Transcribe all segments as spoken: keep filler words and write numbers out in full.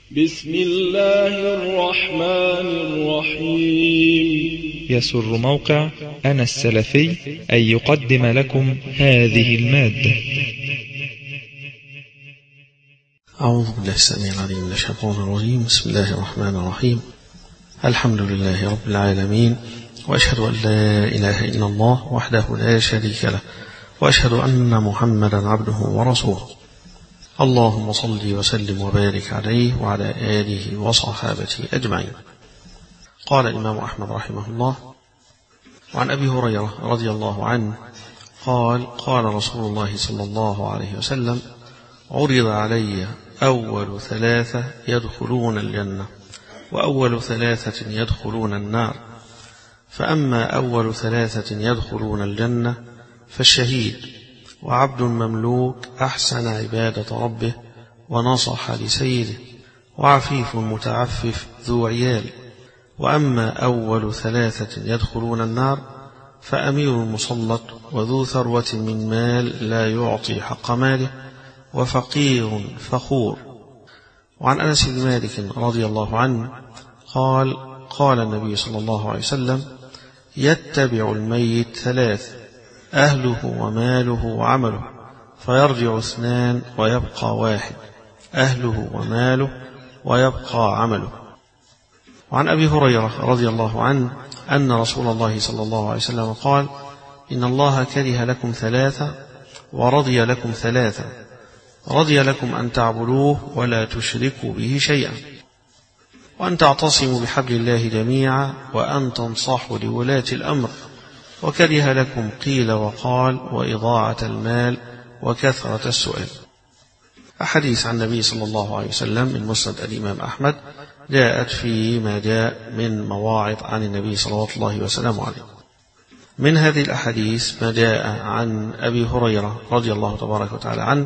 بسم الله الرحمن الرحيم. يسر موقع أنا السلفي أن يقدم لكم هذه المادة. أعوذ بالله السميع العليم من الشيطان الرجيم. بسم الله الرحمن الرحيم. الحمد لله رب العالمين، وأشهد أن لا إله إلا الله وحده لا شريك له، وأشهد أن محمدا عبده ورسوله. اللهم صل وسلم وبارك عليه وعلى آله وصحابته أجمعين. قال الإمام أحمد رحمه الله: وعن أبي هريرة رضي الله عنه قال: قال رسول الله صلى الله عليه وسلم: عرض علي أول ثلاثة يدخلون الجنة وأول ثلاثة يدخلون النار، فأما أول ثلاثة يدخلون الجنة فالشهيد، وعبد مملوك أحسن عبادة ربه ونصح لسيده، وعفيف متعفف ذو عيال. وأما أول ثلاثة يدخلون النار فأمير مسلط وذو ثروة من مال لا يعطي حق ماله، وفقير فخور. وعن أنس بن مالك رضي الله عنه قال: قال النبي صلى الله عليه وسلم: يتبع الميت ثلاث: أهله وماله وعمله، فيرجع اثنان ويبقى واحد: أهله وماله ويبقى عمله. وعن أبي هريرة رضي الله عنه أن رسول الله صلى الله عليه وسلم قال: إن الله كره لكم ثلاثة ورضي لكم ثلاثة: رضي لكم أن تعبدوه ولا تشركوا به شيئا، وأن تعتصموا بحبل الله جميعا، وأن تنصحوا لولاة الأمر، وكره لكم قيل وقال وإضاعة المال وكثرة السؤال. أحاديث عن النبي صلى الله عليه وسلم من مسند الإمام أحمد جاءت في ما جاء من مواعظ عن النبي صلى الله عليه وسلم عليه. من هذه الأحاديث ما جاء عن أبي هريرة رضي الله تبارك وتعالى عنه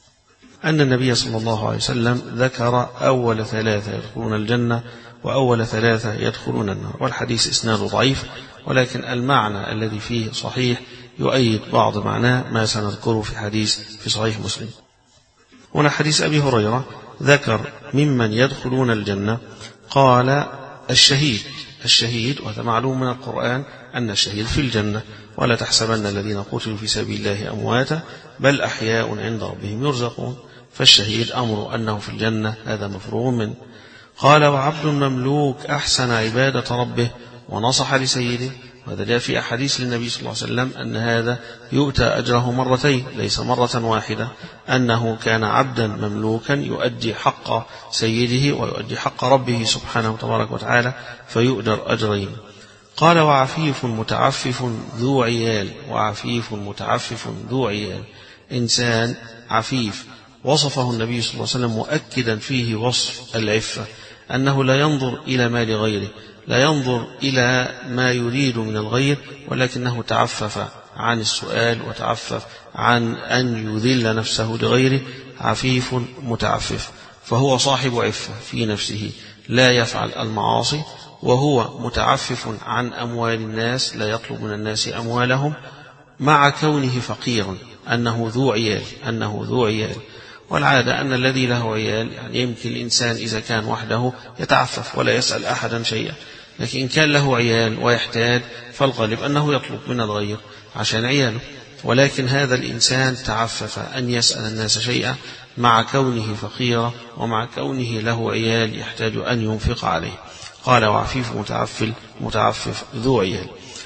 أن النبي صلى الله عليه وسلم ذكر أول ثلاثة يدخلون الجنة وأول ثلاثة يدخلون النار، والحديث إسناده ضعيف، ولكن المعنى الذي فيه صحيح يؤيد بعض معناه ما سنذكره في حديث في صحيح مسلم. هنا حديث أبي هريرة ذكر ممن يدخلون الجنة قال: الشهيد. الشهيد، وهذا معلوم من القرآن أن الشهيد في الجنة: ولا تحسبن الذين قتلوا في سبيل الله أمواتا بل أحياء عند ربهم يرزقون. فالشهيد أمر أنه في الجنة، هذا مفروغ منه. قال: وعبد مملوك أحسن عبادة ربه ونصح لسيده. وهذا جاء في أحاديث للنبي صلى الله عليه وسلم أن هذا يؤتى أجره مرتين ليس مرة واحدة، أنه كان عبدا مملوكا يؤدي حق سيده ويؤدي حق ربه سبحانه وتبارك وتعالى فيؤجر أجرين. قال: وعفيف متعفف ذو عيال. وعفيف متعفف ذو عيال، إنسان عفيف وصفه النبي صلى الله عليه وسلم مؤكدا فيه وصف العفة، أنه لا ينظر إلى مال غيره، لا ينظر إلى ما يريد من الغير، ولكنه تعفف عن السؤال وتعفف عن أن يذل نفسه لغيره. عفيف متعفف، فهو صاحب عفة في نفسه، لا يفعل المعاصي، وهو متعفف عن أموال الناس، لا يطلب من الناس أموالهم، مع كونه فقيرا، أنه ذو عيال أنه ذو عيال والعادة أن الذي له عيال يعني يمكن الإنسان إذا كان وحده يتعفف ولا يسأل أحدا شيئا، لكن إن كان له عيال ويحتاج فالغالب أنه يطلب من الغير عشان عياله، ولكن هذا الإنسان تعفف أن يسأل الناس شيئا مع كونه فقيرا ومع كونه له عيال يحتاج أن ينفق عليه. قال: وعفيف متعفف متعفف ذو عيال.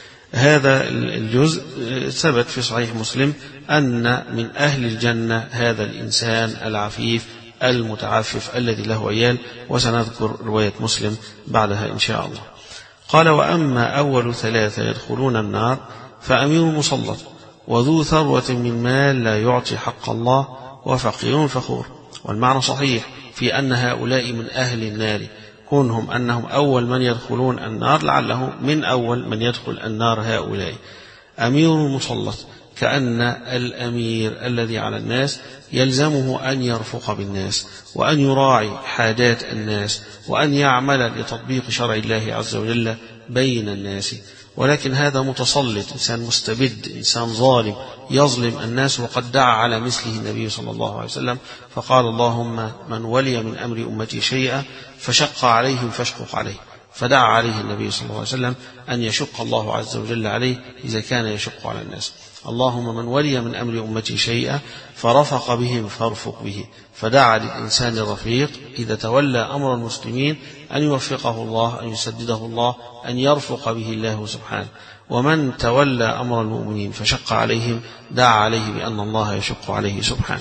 هذا الجزء ثبت في صحيح مسلم أن من أهل الجنة هذا الإنسان العفيف المتعفف الذي له عيال، وسنذكر رواية مسلم بعدها إن شاء الله. قال: وأما أول ثلاثة يدخلون النار فأمير مسلط وذو ثروة من مال لا يعطي حق الله، وفقير فخور. والمعنى صحيح في أن هؤلاء من أهل النار، كونهم أنهم أول من يدخلون النار لعله من أول من يدخل النار هؤلاء. أمير مسلط، كأن الأمير الذي على الناس يلزمه أن يرفق بالناس وأن يراعي حاجات الناس وأن يعمل لتطبيق شرع الله عز وجل بين الناس. ولكن هذا متسلط، إنسان مستبد، إنسان ظالم يظلم الناس، وقد دعا على مثله النبي صلى الله عليه وسلم فقال اللهم من ولي من أمر أمتي شيئا فشق عليهم فاشقق عليه، فدعا عليه النبي صلى الله عليه وسلم أن يشق الله عز وجل عليه إذا كان يشق على الناس. اللهم من ولي من أمر أمتي شيئا فرفق بهم فارفق به، فدعا للإنسان الرفيق إذا تولى أمر المسلمين أن يوفقه الله، أن يسدده الله، أن يرفق به الله سبحانه. ومن تولى أمر المؤمنين فشق عليهم دعا عليه بأن الله يشق عليه سبحانه.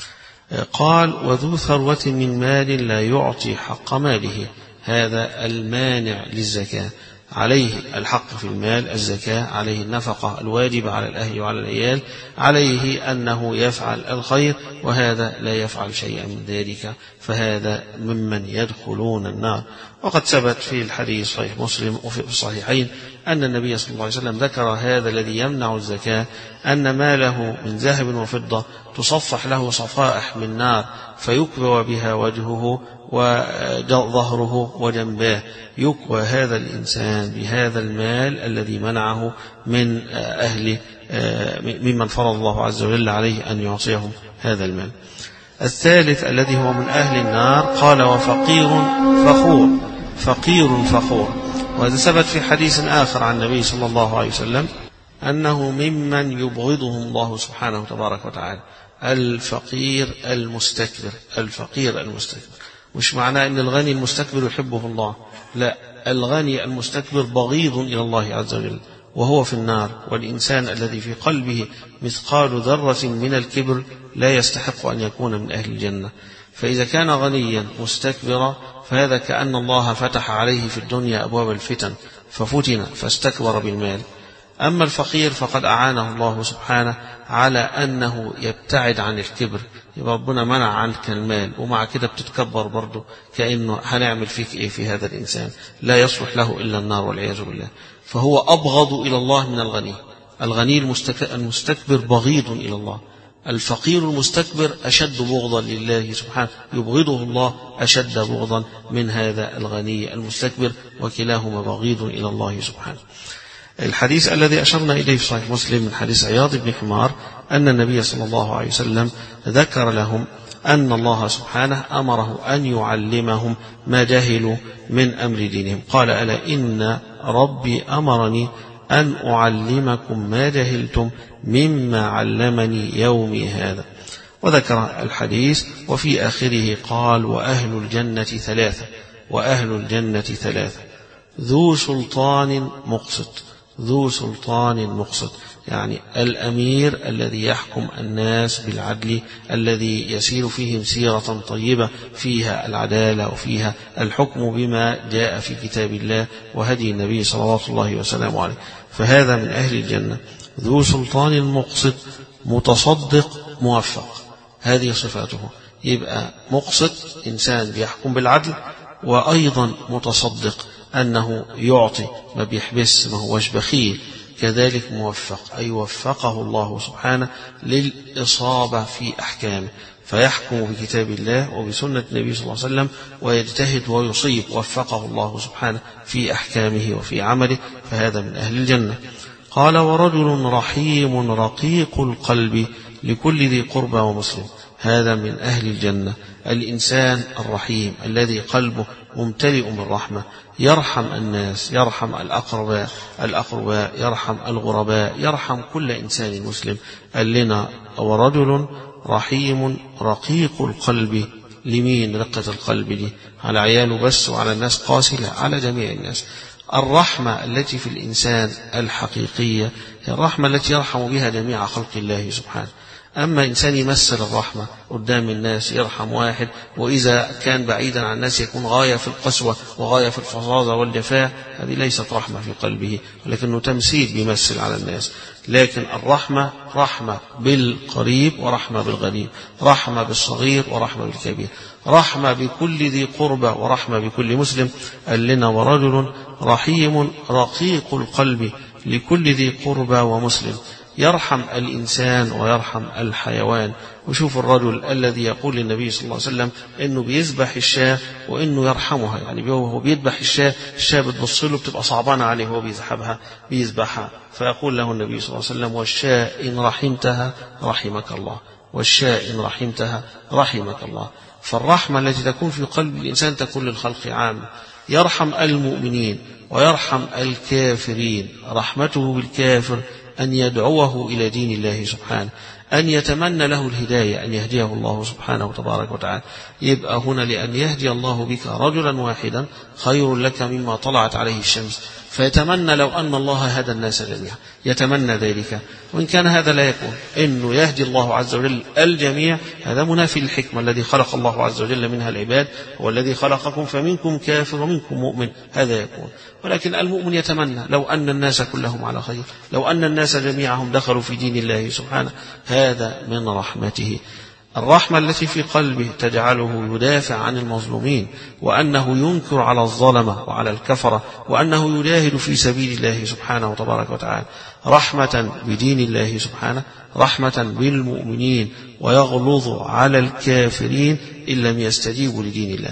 قال وذو ثروة من مال لا يعطي حق ماله، هذا المانع للزكاة، عليه الحق في المال الزكاة، عليه النفقة الواجبة على الأهل وعلى العيال، عليه أنه يفعل الخير، وهذا لا يفعل شيئا من ذلك، فهذا ممن يدخلون النار. وقد ثبت في الحديث صحيح مسلم وفي الصحيحين أن النبي صلى الله عليه وسلم ذكر هذا الذي يمنع الزكاة أن ماله من ذهب وفضة تصفح له صفائح من نار فيكوى بها وجهه وظهره وجنباه، يكوى هذا الإنسان بهذا المال الذي منعه من أهل ممن فرض الله عز وجل عليه أن يعطيهم هذا المال. الثالث الذي هو من أهل النار قال وفقير فخور، فقير فخور. وهذا ثبت في حديث آخر عن النبي صلى الله عليه وسلم أنه ممن يبغضهم الله سبحانه تبارك وتعالى الفقير المستكبر. الفقير المستكبر مش معناه أن الغني المستكبر يحبه الله، لا، الغني المستكبر بغيض إلى الله عز وجل وهو في النار. والإنسان الذي في قلبه مثقال ذرة من الكبر لا يستحق أن يكون من أهل الجنة. فإذا كان غنيا مستكبرا فهذا كأن الله فتح عليه في الدنيا أبواب الفتن ففتن فاستكبر بالمال. أما الفقير فقد أعانه الله سبحانه على أنه يبتعد عن الكبر، يبقى ربنا منع عنك المال ومع كده بتتكبر برضه، كأنه هنعمل فيك إيه في هذا الإنسان، لا يصلح له إلا النار والعياذ بالله. فهو أبغض إلى الله من الغني. الغني المستكبر بغيض إلى الله، الفقير المستكبر أشد بغضا لله سبحانه، يبغضه الله أشد بغضا من هذا الغني المستكبر، وكلاهما بغيض إلى الله سبحانه. الحديث الذي أشرنا إليه في صحيح مسلم من حديث عياض بن حمار أن النبي صلى الله عليه وسلم ذكر لهم أن الله سبحانه أمره أن يعلمهم ما جهلوا من أمر دينهم. قال ألا إن ربي أمرني أن أعلمكم ما جهلتم مما علمني يومي هذا. وذكر الحديث وفي آخره قال وأهل الجنة ثلاثة، وأهل الجنة ثلاثة ذو سلطان مقسط، ذو سلطان مقسط يعني الأمير الذي يحكم الناس بالعدل، الذي يسير فيهم سيرة طيبة فيها العدالة وفيها الحكم بما جاء في كتاب الله وهدي النبي صلوات الله وسلامه عليه، فهذا من أهل الجنة. ذو سلطان مقسط متصدق موفق، هذه صفاته، يبقى مقسط إنسان بيحكم بالعدل، وأيضا متصدق أنه يعطي ما بيحبس ما هوش بخيل، كذلك موفق أي وفقه الله سبحانه للإصابة في أحكامه، فيحكم بكتاب الله وبسنة النبي صلى الله عليه وسلم ويجتهد ويصيب، وفقه الله سبحانه في أحكامه وفي عمله، فهذا من أهل الجنة. قال ورجل رحيم رقيق القلب لكل ذي قربى ومسلم، هذا من أهل الجنة. الإنسان الرحيم الذي قلبه ممتلئ بالرحمة، يرحم الناس، يرحم الأقرباء الأقرباء يرحم الغرباء، يرحم كل إنسان مسلم. قال لنا ورجل رحيم رقيق القلب، لمين رقة القلب دي؟ على عياله بس وعلى الناس قاسي؟ لا، على جميع الناس. الرحمة التي في الإنسان الحقيقية هي الرحمة التي يرحم بها جميع خلق الله سبحانه. أما إنسان يمثل الرحمة قدام الناس، يرحم واحد وإذا كان بعيدا عن الناس يكون غاية في القسوة وغاية في الفظاظة والجفاء، هذه ليست رحمة في قلبه، ولكنه تمثيل بيمثل على الناس. لكن الرحمة رحمة بالقريب ورحمة بالغريب، رحمة بالصغير ورحمة بالكبير، رحمة بكل ذي قربى ورحمة بكل مسلم. قال لنا ورجل رحيم رقيق القلب لكل ذي قربى ومسلم، يرحم الإنسان ويرحم الحيوان. وشوف الرجل الذي يقول للنبي صلى الله عليه وسلم إنه بيذبح الشاة وإنه يرحمها، يعني هو بيذبح الشاة، الشاة بتبص له بتبقى صعبانة عليه وهو بيذبحها بيذبحها، فيقول له النبي صلى الله عليه وسلم: والشاة إن رحمتها رحمك الله، والشاة إن رحمتها رحمك الله. فالرحمة التي تكون في قلب الإنسان تكون للخلق عامة، يرحم المؤمنين ويرحم الكافرين. رحمته بالكافر أن يدعوه إلى دين الله سبحانه، أن يتمنى له الهداية، أن يهديه الله سبحانه تبارك وتعالى. يبقى هنا لأن يهدي الله بك رجلا واحدا خير لك مما طلعت عليه الشمس، فيتمنى لو أن الله هدى الناس جميعا، يتمنى ذلك. وإن كان هذا لا يكون، إنه يهدي الله عز وجل الجميع، هذا منافي للحكمة الذي خلق الله عز وجل منها العباد، هو الذي خلقكم فمنكم كافر ومنكم مؤمن، هذا يكون. ولكن المؤمن يتمنى لو أن الناس كلهم على خير، لو أن الناس جميعهم دخلوا في دين الله سبحانه، هذا من رحمته. الرحمة التي في قلبه تجعله يدافع عن المظلومين، وأنه ينكر على الظلمة وعلى الكفرة، وأنه يجاهد في سبيل الله سبحانه وتبارك وتعالى، رحمة بدين الله سبحانه، رحمة بالمؤمنين، ويغلظ على الكافرين إن لم يستجيبوا لدين الله.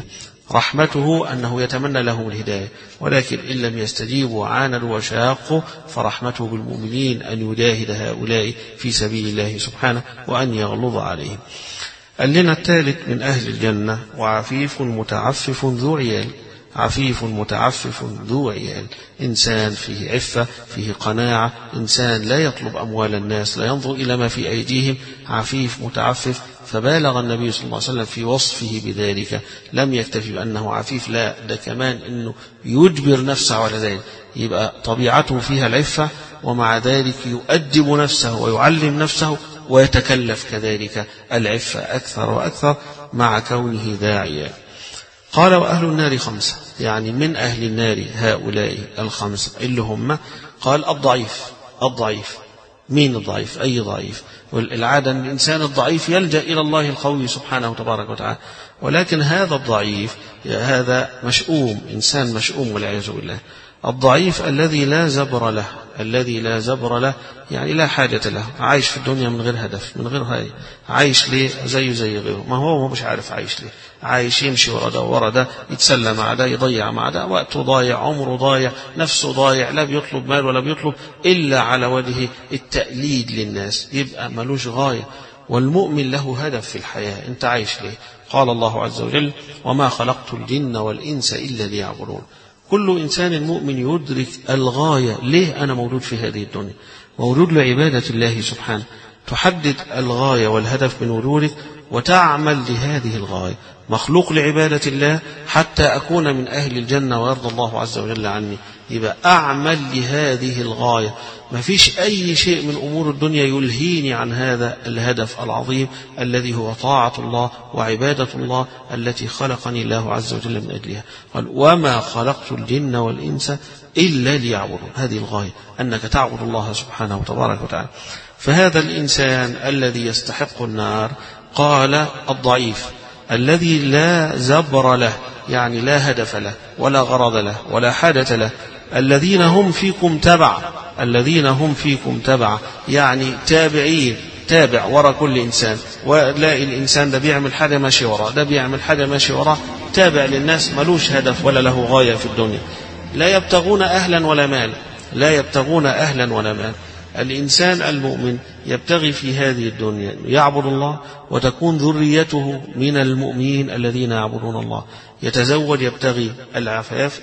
رحمته أنه يتمنى لهم الهداية، ولكن إن لم يستجيبوا عاندوا وشاقوا، فرحمته بالمؤمنين أن يجاهد هؤلاء في سبيل الله سبحانه وأن يغلظ عليهم. قال لنا الثالث من أهل الجنة: وعفيف متعفف ذو عيال. عفيف متعفف ذو عيال، إنسان فيه عفة، فيه قناعة، إنسان لا يطلب أموال الناس، لا ينظر إلى ما في أيديهم، عفيف متعفف. فبالغ النبي صلى الله عليه وسلم في وصفه بذلك، لم يكتفي بأنه عفيف، لا، ده كمان أنه يجبر نفسه على ذلك، يبقى طبيعته فيها العفة، ومع ذلك يؤدب نفسه ويعلم نفسه ويتكلف كذلك العفة أكثر وأكثر مع كونه داعيا. قال: وأهل النار خمسة، يعني من أهل النار هؤلاء الخمسة اللي هم، قال: الضعيف. الضعيف مين الضعيف؟ أي ضعيف؟ والعادة أن الإنسان الضعيف يلجأ إلى الله القوي سبحانه وتبارك وتعالى، ولكن هذا الضعيف هذا مشؤوم، إنسان مشؤوم والعياذ بالله. الضعيف الذي لا زبر له، الذي لا زبر له يعني لا حاجة له، عايش في الدنيا من غير هدف، من غير هاي، عايش ليه؟ زيه زي غيره، ما هو مش عارف عايش ليه، عايش يمشي ورا ده ورا ده، يتسلى مع ده، يضيع مع ده، وقته ضايع، عمره ضايع، نفسه ضايع، لا بيطلب مال ولا بيطلب إلا على وجه التأليد للناس، يبقى ملوش غاية. والمؤمن له هدف في الحياة، أنت عايش ليه؟ قال الله عز وجل: وما خلقت الجن والإنس إلا ليعبدون. كل إنسان مؤمن يدرك الغاية، ليه أنا موجود في هذه الدنيا؟ موجود لعبادة الله سبحانه، تحدد الغاية والهدف من وجودك وتعمل لهذه الغاية. مخلوق لعبادة الله حتى أكون من أهل الجنة ويرضى الله عز وجل عني، يبقى أعمل لهذه الغاية. ما فيش أي شيء من أمور الدنيا يلهيني عن هذا الهدف العظيم الذي هو طاعة الله وعبادة الله التي خلقني الله عز وجل من أجلها. قال: وما خلقت الجن والإنس إلا ليعبدون. هذه الغاية، أنك تعبد الله سبحانه وتبارك وتعالى. فهذا الإنسان الذي يستحق النار، قال: الضعيف الذي لا زبر له، يعني لا هدف له ولا غرض له ولا حاجة له. الذين هم فيكم تبع، الذين هم فيكم تبع يعني تابعين، تابع وراء كل إنسان، ولاقي الإنسان ده بيعمل حاجة ماشي وراه، ده بيعمل حاجة ماشي وراه، تابع للناس، ملوش هدف ولا له غاية في الدنيا. لا يبتغون أهلا ولا مال، لا يبتغون أهلا ولا مال. الإنسان المؤمن يبتغي في هذه الدنيا يعبد الله وتكون ذريته من المؤمنين الذين يعبدون الله، يتزوج يبتغي العفاف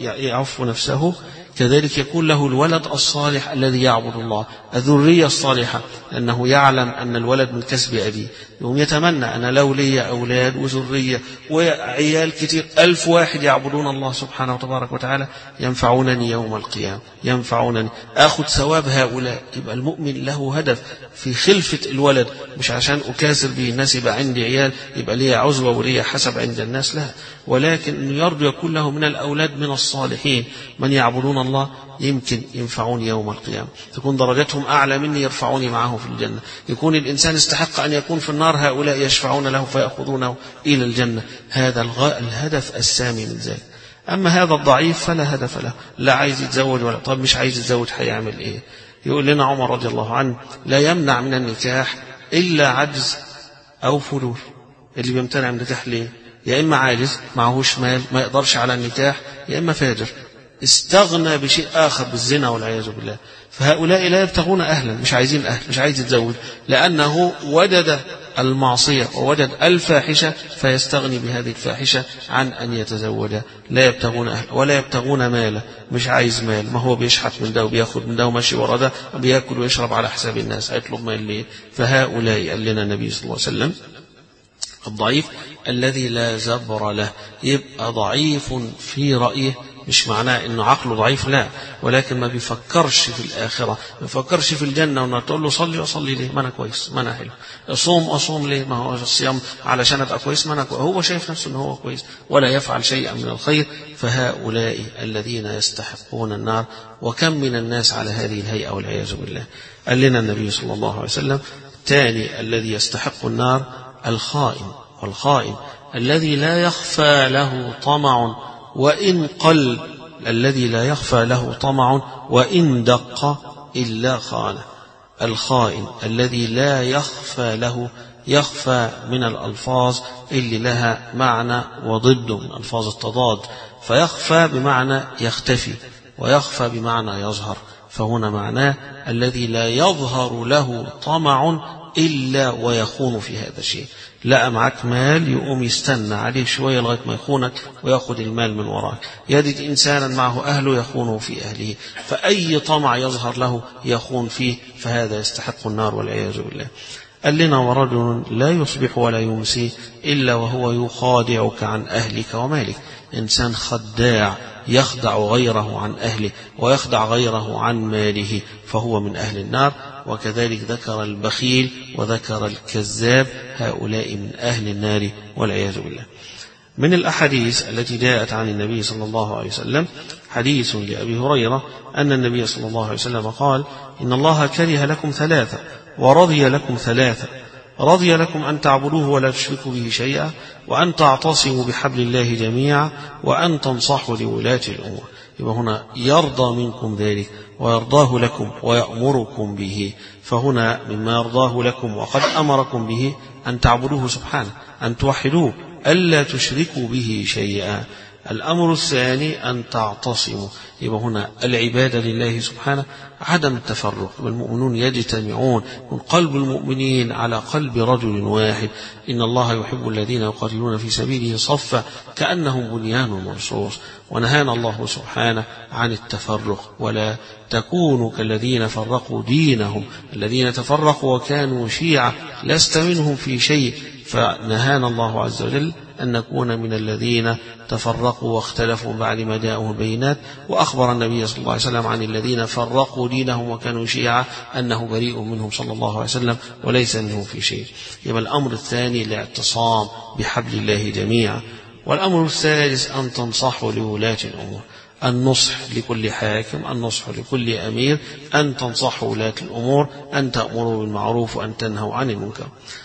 يعف نفسه، كذلك يكون له الولد الصالح الذي يعبد الله، الذرية الصالحة، لأنه يعلم أن الولد من كسب أبيه، يوم يتمنى أنا لو لي أولاد وذرية وعيال كتير ألف واحد يعبدون الله سبحانه وتبارك وتعالى ينفعونني يوم القيامة، ينفعونني أخذ ثواب هؤلاء. يبقى المؤمن له هدف في خلفة الولد، مش عشان أكاسر به الناس يبقى عندي عيال يبقى لي عزوة ولي حسب عند الناس، لا، ولكن أن يرجو يكون له من الأولاد من الصالحين من يعبدون الله يمكن ينفعوني يوم القيامة، تكون درجتهم أعلى مني يرفعوني معه في الجنة. يكون الإنسان استحق أن يكون في النار، هؤلاء يشفعون له فيأخذونه إلى الجنة. هذا الهدف السامي من ذلك. أما هذا الضعيف فلا هدف له، لا عايز يتزوج ولا، طب مش عايز يتزوج هيعمل إيه؟ يقول لنا عمر رضي الله عنه لا يمنع من النكاح إلا عجز أو فلول. اللي بيمتنع من النكاح ليه؟ يا إما عاجز معهوش مال ما يقدرش على النكاح، يا إما فاجر استغنى بشيء آخر بالزنا والعياذ بالله. فهؤلاء لا يبتغون أهلا، مش عايزين أهل، مش عايز يتزوج لأنه وجد المعصية ووجد الفاحشة فيستغني بهذه الفاحشة عن أن يتزوج. لا يبتغون أهل ولا يبتغون مالا، مش عايز مال، ما هو بيشحت من ده وبياخد من ده وماشي ورا ده وبياكل ويشرب على حساب الناس، هيطلب مال ليه؟ فهؤلاء قال لنا النبي صلى الله عليه وسلم الضعيف الذي لا زبر له. يبقى ضعيف في رأيه مش معناه انه عقله ضعيف، لا، ولكن ما بيفكرش في الآخرة، ما بيفكرش في الجنة. وانه تقول له صلي وصلي ليه؟ ما انا كويس، ما انا حلو. اصوم اصوم ليه؟ ما هو الصيام علشان ابقى كويس، ما انا كويس. هو شايف نفسه انه هو كويس ولا يفعل شيئا من الخير. فهؤلاء الذين يستحقون النار. وكم من الناس على هذه الهيئة والعياذ بالله. قال لنا النبي صلى الله عليه وسلم الثاني الذي يستحق النار الخائن. والخائن الذي لا يخفى له طمع وإن قل، الذي لا يخفى له طمع وإن دق إلا خانه. الخائن الذي لا يخفى له، يخفى من الألفاظ اللي لها معنى وضده من ألفاظ التضاد، فيخفى بمعنى يختفي ويخفى بمعنى يظهر. فهنا معناه الذي لا يظهر له طمع إلا ويخون في هذا الشيء. لقى معك مال يقوم يستنى عليه شوية لغاية ما يخونك ويأخذ المال من وراك. يجد إنسانا معه أهله يخونه في أهله، فأي طمع يظهر له يخون فيه، فهذا يستحق النار والعياذ بالله. قال لنا ورجل لا يصبح ولا يمسي إلا وهو يخادعك عن أهلك ومالك. إنسان خداع يخدع غيره عن أهله ويخدع غيره عن ماله، فهو من أهل النار. وكذلك ذكر البخيل وذكر الكذاب، هؤلاء من أهل النار والعياذ بالله. من الأحاديث التي جاءت عن النبي صلى الله عليه وسلم حديث لأبي هريرة أن النبي صلى الله عليه وسلم قال: إن الله كره لكم ثلاثة ورضي لكم ثلاثة، رضي لكم أن تعبدوه ولا تشركوا به شيئا، وأن تعتصموا بحبل الله جميعا، وأن تنصحوا لولاة الأمور. يبقى هنا يرضى منكم ذلك ويرضاه لكم ويأمركم به. فهنا مما يرضاه لكم وقد أمركم به أن تعبدوه سبحانه، أن توحدوه، ألا تشركوا به شيئا. الأمر الثاني أن تعتصموا. يبقى هنا العبادة لله سبحانه، عدم التفرق، والمؤمنون يجتمعون، من قلب المؤمنين على قلب رجل واحد. إن الله يحب الذين يقاتلون في سبيله صفا كأنهم بنيان مرصوص. ونهانا الله سبحانه عن التفرق، ولا تكونوا كالذين فرقوا دينهم، الذين تفرقوا وكانوا شيعا لست منهم في شيء. فنهانا الله عز وجل أن نكون من الذين تفرقوا واختلفوا بعد ما جاءهم البينات. وأخبر النبي صلى الله عليه وسلم عن الذين فرقوا دينهم وكانوا شيعا أنه بريء منهم صلى الله عليه وسلم وليس منهم في شيء. يبقى الأمر الثاني الاعتصام بحبل الله جميعا. والأمر الثالث أن تنصحوا لولاة الأمور، النصح لكل حاكم، النصح لكل أمير، أن تنصحوا ولاة الأمور، أن تأمروا بالمعروف وأن تنهوا عن المنكر.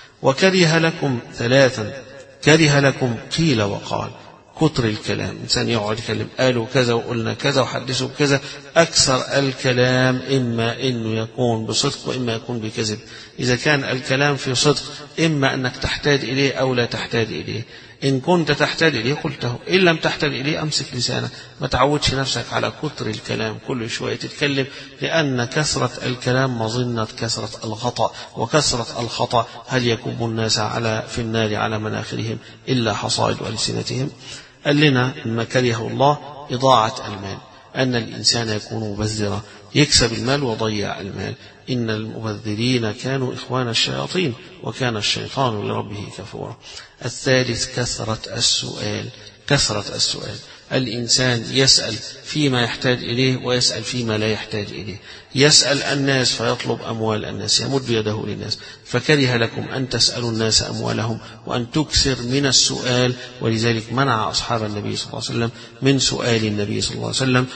وكره لكم ثلاثا، كره لكم قيل وقال، كتر الكلام، إنسان يقعد يتكلم قالوا كذا وقلنا كذا وحدثوا كذا. أكثر الكلام إما أنه يكون بصدق وإما يكون بكذب. إذا كان الكلام في صدق إما أنك تحتاج إليه أو لا تحتاج إليه. إن كنت تحتاج إليه قلته، إن لم تحتاج إليه أمسك لسانك. ما تعودش نفسك على كتر الكلام، كل شوية تتكلم، لأن كثرة الكلام مظنة كثرة الخطأ، وكثرة الخطأ هل يكب الناس على في النار على مناخرهم إلا حصائد ألسنتهم. قال لنا ما كره الله إضاعة المال، أن الإنسان يكون مبذرا، يكسب المال وضيع المال. إن المبذرين كانوا إخوان الشياطين وكان الشيطان لربه كفورا. الثالث كثرة السؤال، كثرة السؤال. الإنسان يسأل فيما يحتاج إليه ويسأل فيما لا يحتاج إليه. يسأل الناس فيطلب أموال الناس، يمد يده للناس. فكره لكم أن تسألوا الناس أموالهم وأن تكثر من السؤال. ولذلك منع أصحاب النبي صلى الله عليه وسلم من سؤال النبي صلى الله عليه وسلم،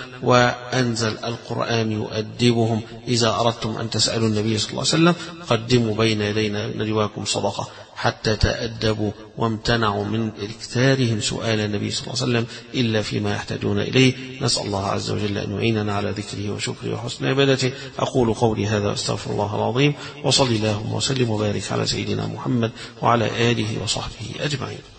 وأنزل القرآن يؤدبهم: إذا أردتم أن تسألوا النبي صلى الله عليه وسلم قدموا بين يدينا نجواكم صدقة. حتى تأدبوا وامتنعوا من إكثارهم سؤال النبي صلى الله عليه وسلم إلا فيما يحتاجون إليه. نسأل الله عز وجل أن يعيننا على ذكره وشكره وحسن عبادته. أقول قولي هذا واستغفر الله العظيم، وصلي اللهم وسلم وبارك على سيدنا محمد وعلى آله وصحبه أجمعين.